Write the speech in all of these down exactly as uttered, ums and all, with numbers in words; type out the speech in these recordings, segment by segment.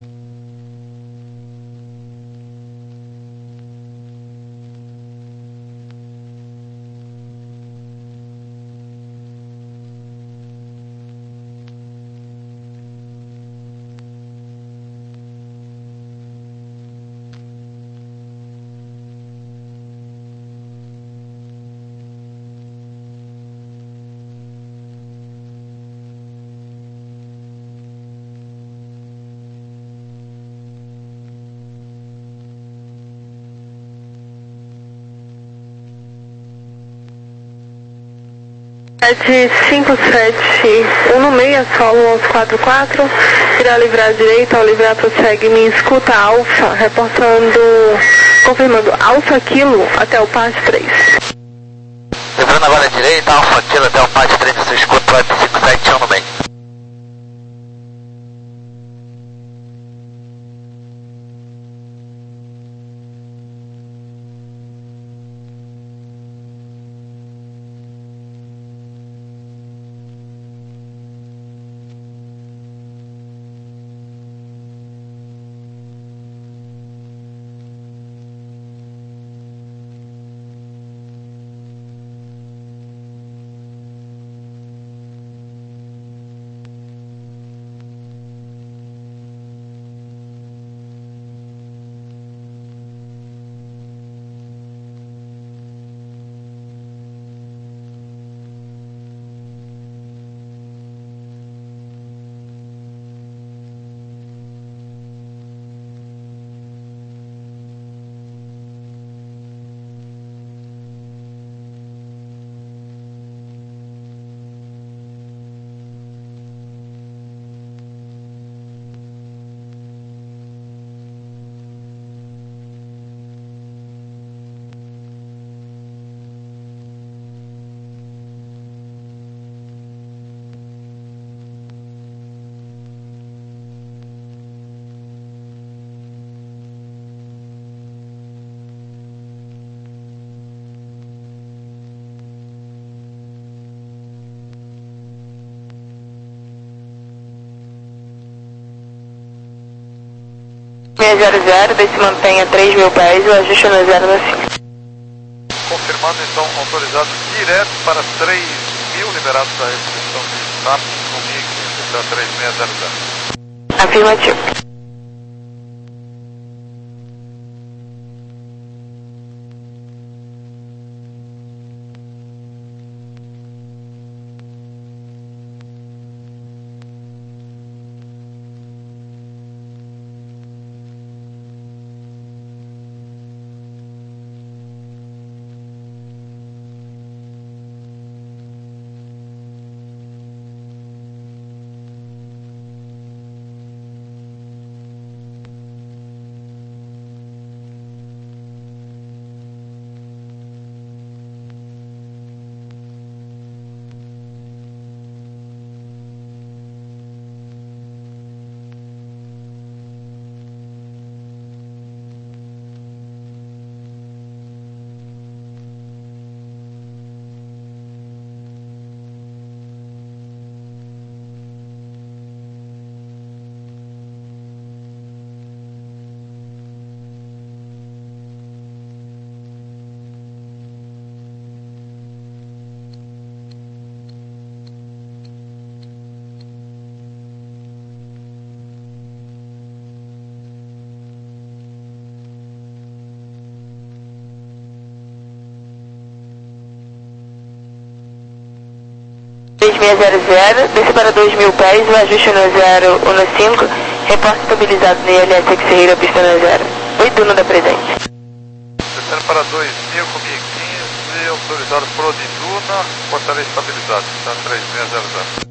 sete cinco sete um seis, solo onze quatro quatro, irá livrar à direita, ao livrar prossegue, me escuta Alfa, reportando, confirmando Alfa Kilo até o P A S três. Livrando agora à direita, Alfa Kilo até o P A S três, você escuta o Web cinco sete um no meio. seis zero zero, vê se mantém a três mil pés, o ajuste no zero no cinco. Confirmando então, autorizado direto para três mil, liberados da restrição de S A P comigo, então três seis zero zero. Afirmativo. três seis zero zero, desce para dois mil pés, o ajuste no zero um no cinco, reporte estabilizado no I L S Xeira, pista no zero. Oi, Duno da presente. Descendo para dois mil comigo quinze, autorizado por Odiduna, portaria estabilizado, está três seis zero zero.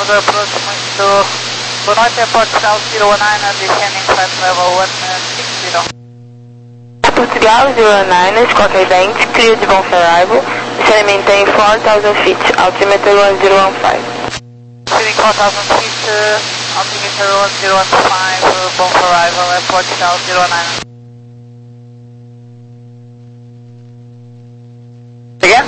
November approaching to Bonoit Airport South zero one nine and descending flight level one six zero. Portugal zero nine, Squawk Event, clear de Bonfire Arrival, descending maintain four thousand feet, altimeter one zero one five. Descending four thousand feet, uh, altimeter one zero one five, uh, Bonfire Arrival, Airport South zero nine. Again?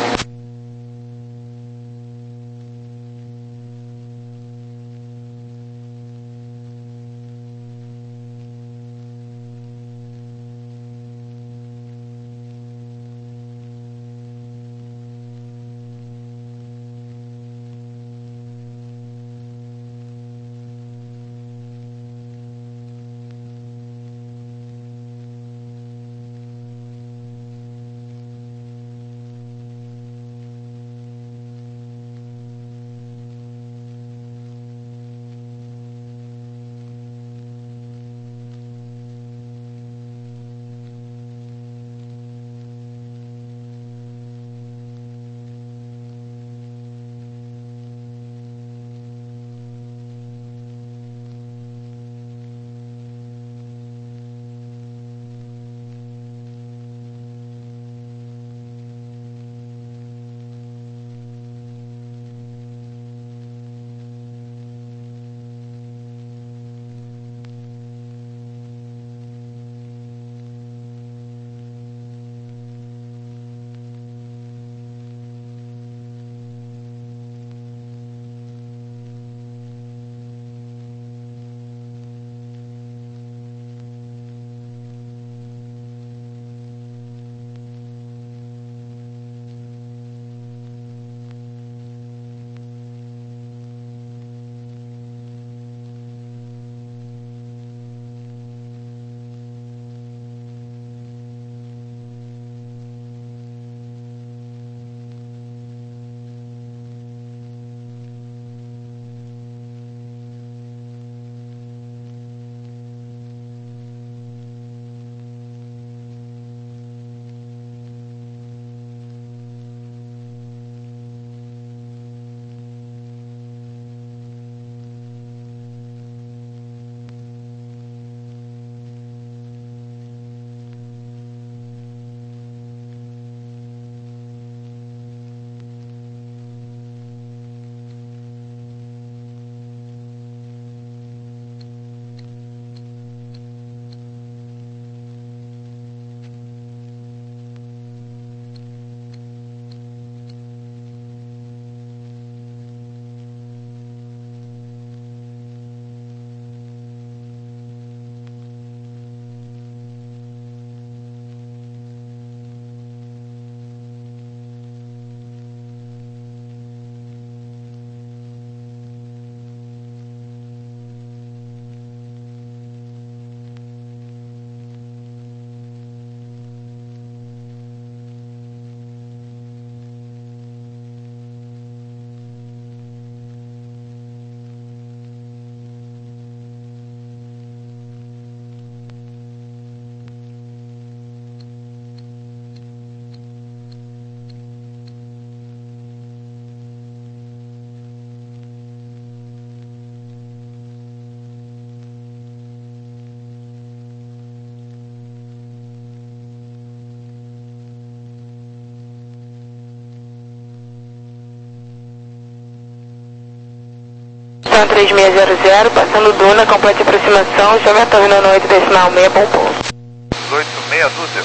três seis zero zero, passando Duna, complete aproximação, chama a torre no oito decimal seis, bom ponto. dezoito meia dúzia.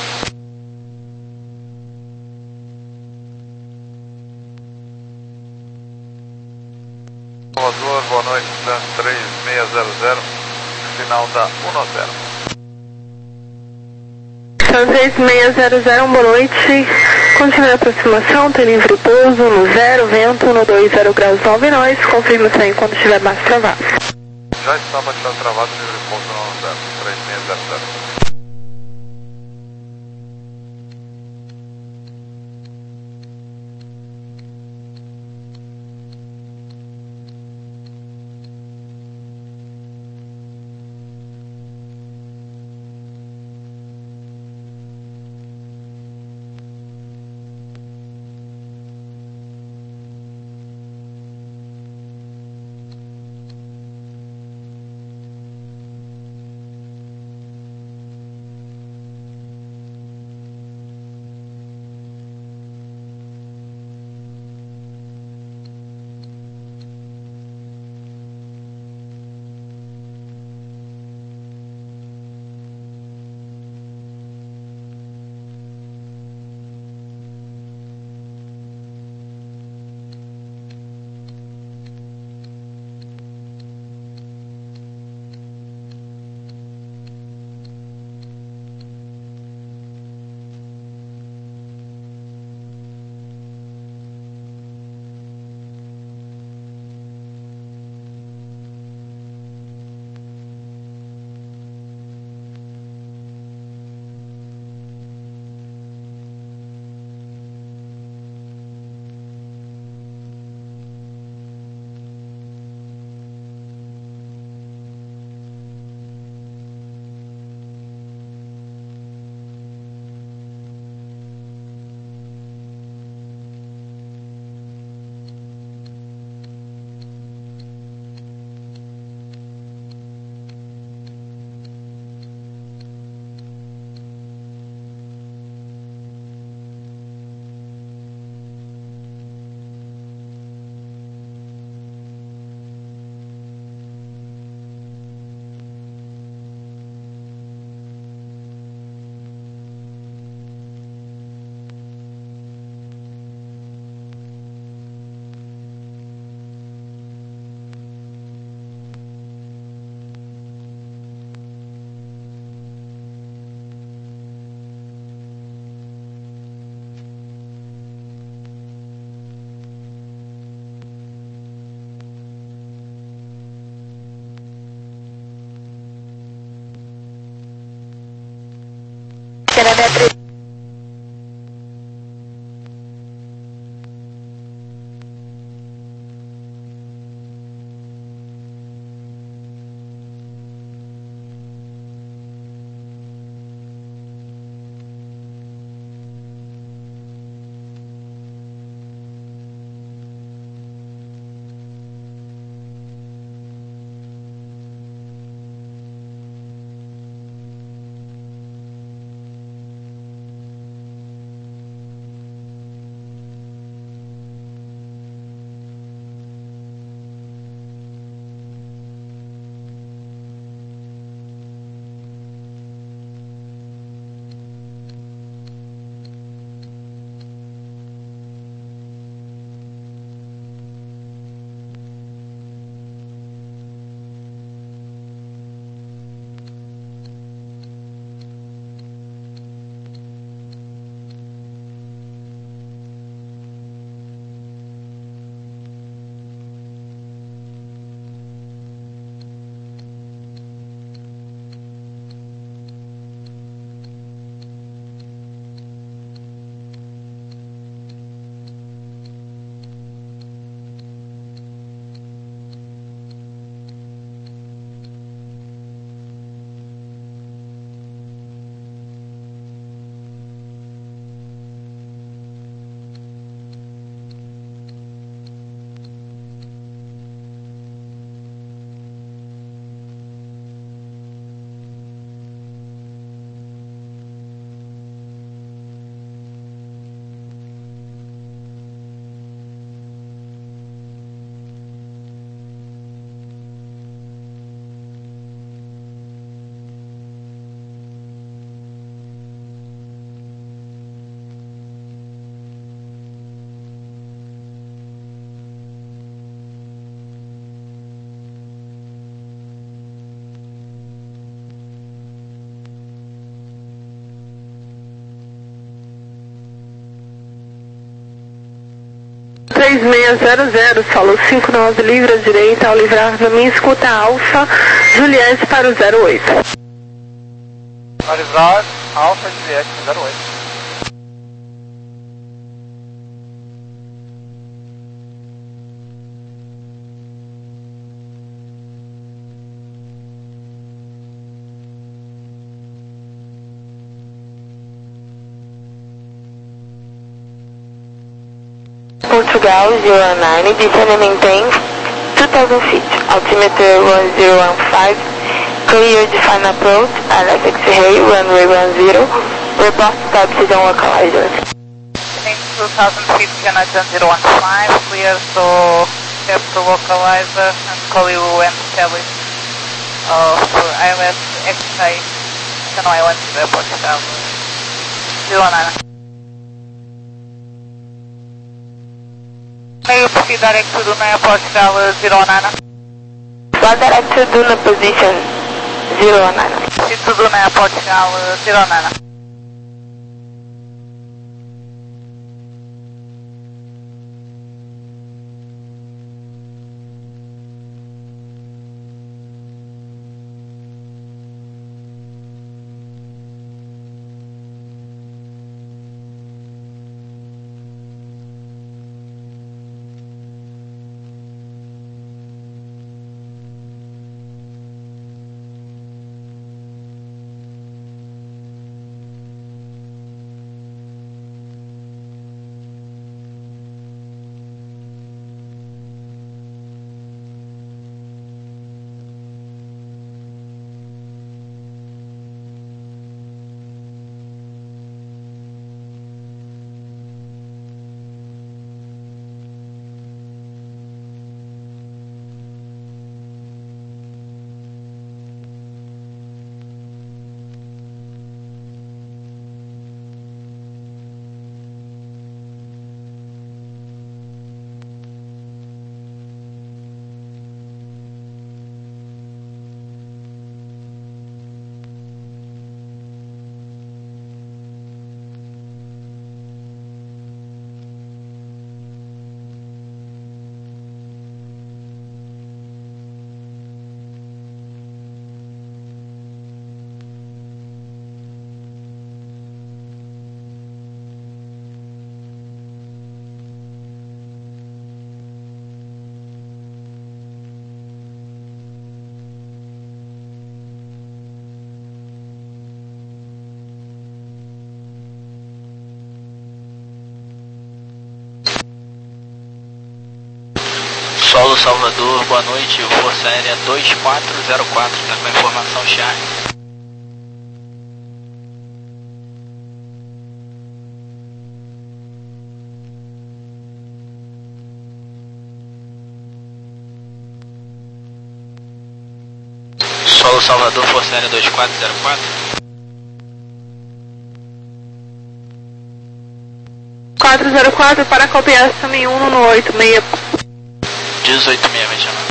Salvador, boa noite, três seis zero zero, final da um zero. três seis zero zero, boa noite, continue a aproximação, tem livre pouso no zero, vento no dois zero graus nove nós, confirma o trem quando estiver mais travado. Já está bastante travado, livre pouso no zero, três seis zero zero. Quero Beatriz. três seis zero zero, solo cinco nove, livre à direita, ao livrar da minha escuta Alfa, Juliette para o zero oito. Ao livrar, Alfa, Juliette, zero oito. Portugal zero nine, descend and maintain two thousand feet, altimeter one zero one five, clear define approach, L F X-ray, runway one zero, report taxi on localizer. In two thousand feet, Canadian zero one five, clear to step to localizer and call you when established uh, for I L S X-ray, Channel Island, Portugal zero nine. May you proceed direct to Duna, Portugal zero nine. Fly direct to Duna position zero nine. Proceed to Duna, Portugal zero nine. Salvador, boa noite, Força Aérea dois quatro zero quatro, tá com a informação Charlie. Solo Salvador, Força Aérea dois quatro zero quatro. quatro zero quatro para copiar também um no oito seis. dezoito seis, vai chamar.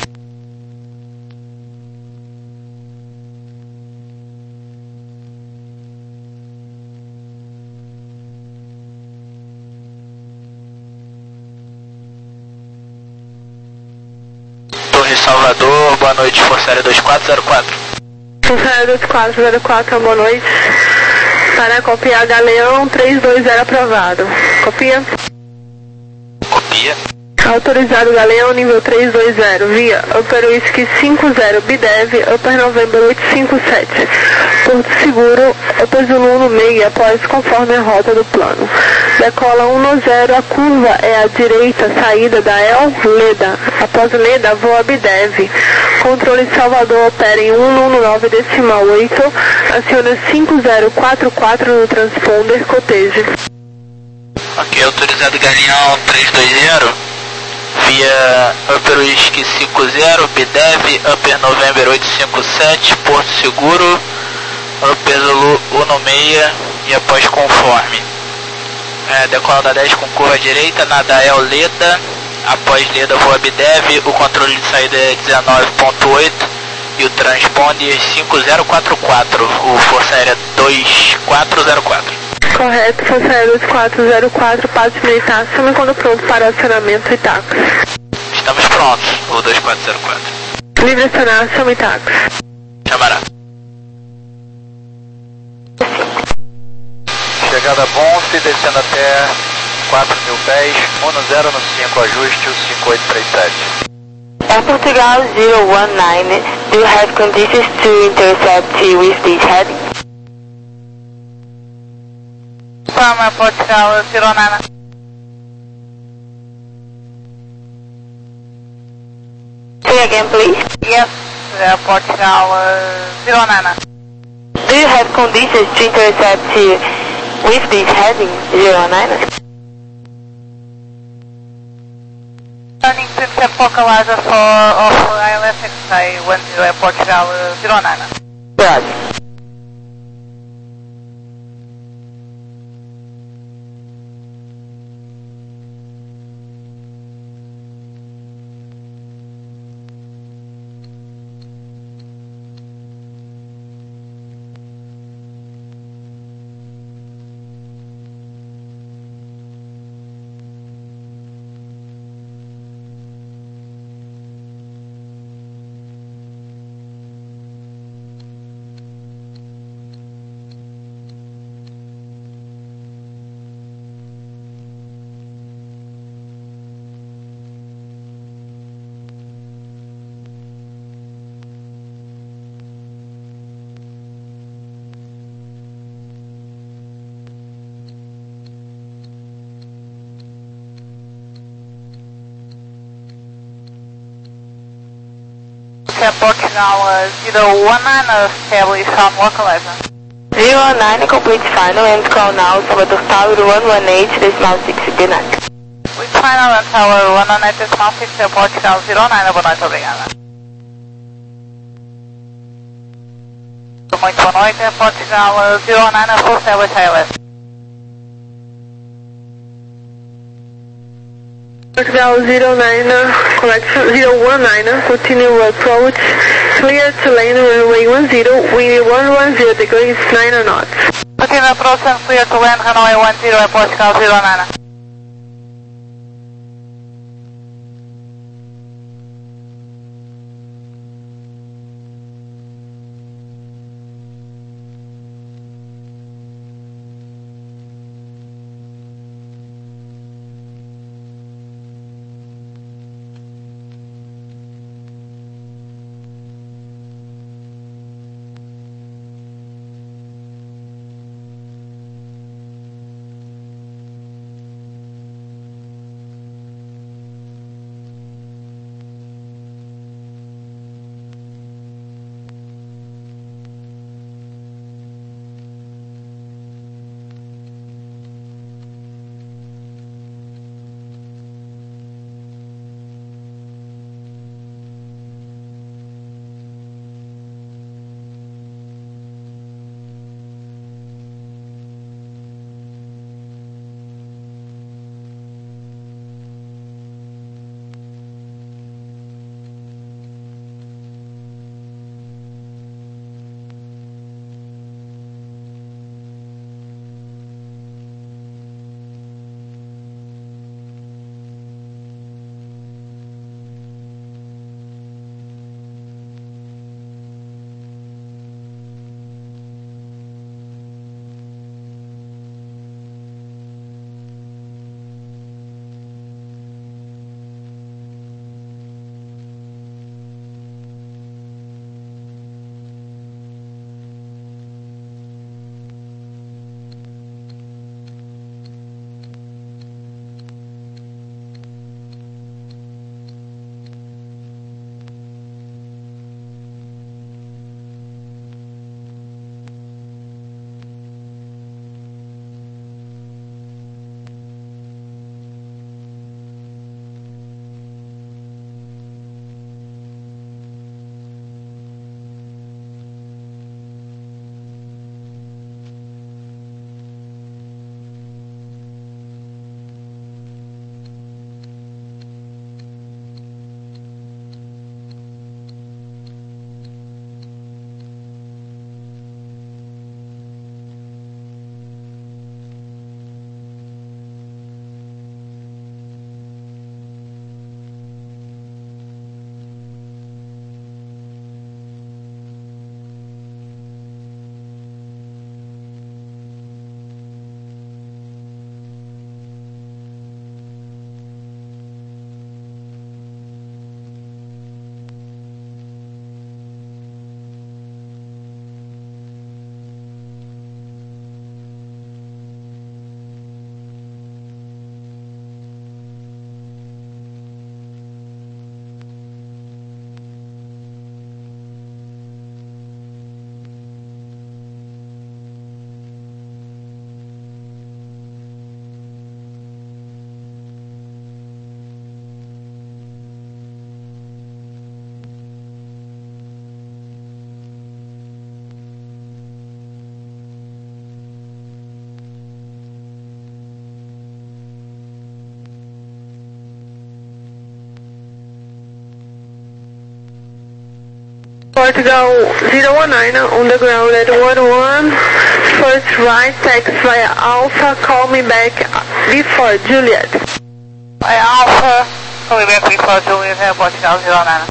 Torre Salvador, boa noite, Força Aérea dois quatro zero quatro. Força Aérea dois quatro zero quatro, boa noite. Para copiar Galeão três dois zero aprovado. Copia. Copia. Autorizado Galeão nível três dois zero, via Upper Whisky cinco zero, Bidev, Upper November oito cinco sete. Porto Seguro, Upper Zulu no meio, após conforme a rota do plano. Decola um no zero, a curva é à direita, saída da El Leda. Após Leda, voa Bidev. Controle Salvador opera em um um nove decimal oito, aciona cinco zero quatro quatro no transponder, coteje. Ok, autorizado Galeão três dois zero. Via Upper Whisky cinco zero, Bidev, Upper November oito cinco sete, Porto Seguro, Upper Zulu um seis e após conforme. É, decola da dez com curva à direita, nada é o Leda, após Leda voa Bidev, o controle de saída é dezenove ponto oito e o transponder cinco zero quatro quatro, o Força Aérea dois quatro zero quatro. Correto, Força Aérea dois quatro zero quatro, passe militar, chame quando pronto para acionamento e táxi. Estamos prontos, o dois quatro zero quatro. Livre acionar, chame táxi. Chamará. Chegada Bonfe, descendo até quatro mil pés, um zero no cinco, ajuste o cinco oito três sete. Air Portugal zero one nine, do you have conditions to intercept with this heading? From Air Portugal zero nine. Say again, please. Yes, Air Portugal uh, zero nine. Do you have conditions to intercept with this heading zero nine? Turning to accept localizer for of I L S X-ray one zero Air Portugal uh, zero nine. Roger. Air Portugal uh, zero one nine, establish on localizer. zero nine, complete final and call now Salvador Tower one one eight decimal six, good night. We final and tower one one eight decimal six, Air Portugal zero nine, boa noite, obrigada. Muito boa noite, Air Portugal uh, zero nine, full establish I L S. Portugal zero nine, correction, zero one nine, continue approach, clear to lane runway one zero, wind one one zero degrees, nine knots. Continue approach and clear to land runway one zero, Air Portugal zero nine. Portugal zero one nine on the ground at one one. First right, taxi via Alpha, call me back before Juliet. By Alpha, call me back before Juliet, have Portugal zero nine.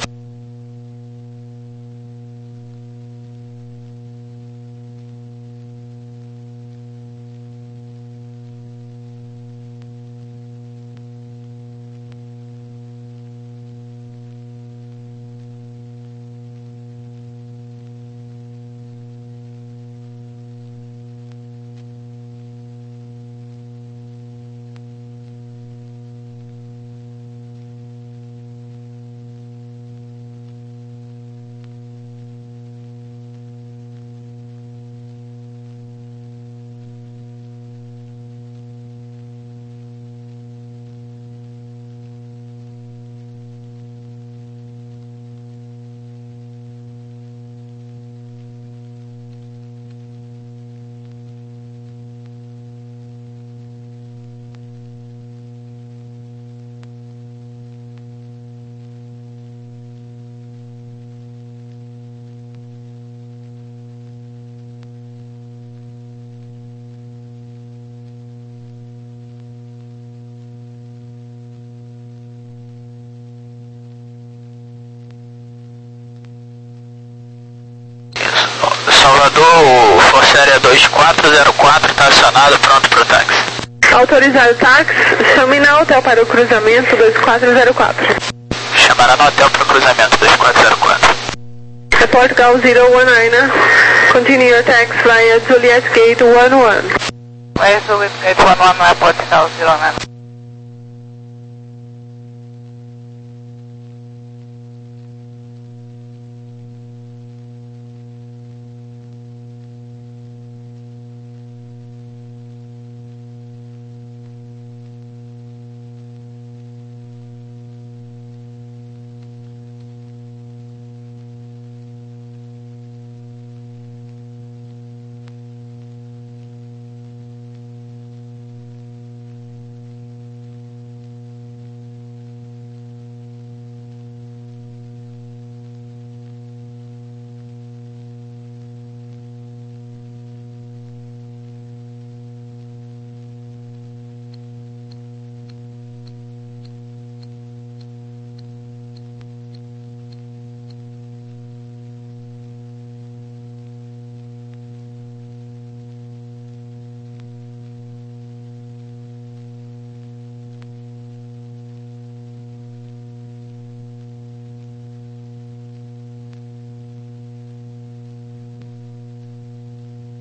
Salvador, Força Aérea dois quatro zero quatro, está acionado, pronto para o táxi. Autorizado táxi, chame na hotel para o cruzamento dois quatro zero quatro. Chamará no hotel para o cruzamento dois quatro zero quatro. Portugal zero one nine, continue your taxi via Juliet Gate one one. Where is Juliet Gate one one, Portugal zero nine?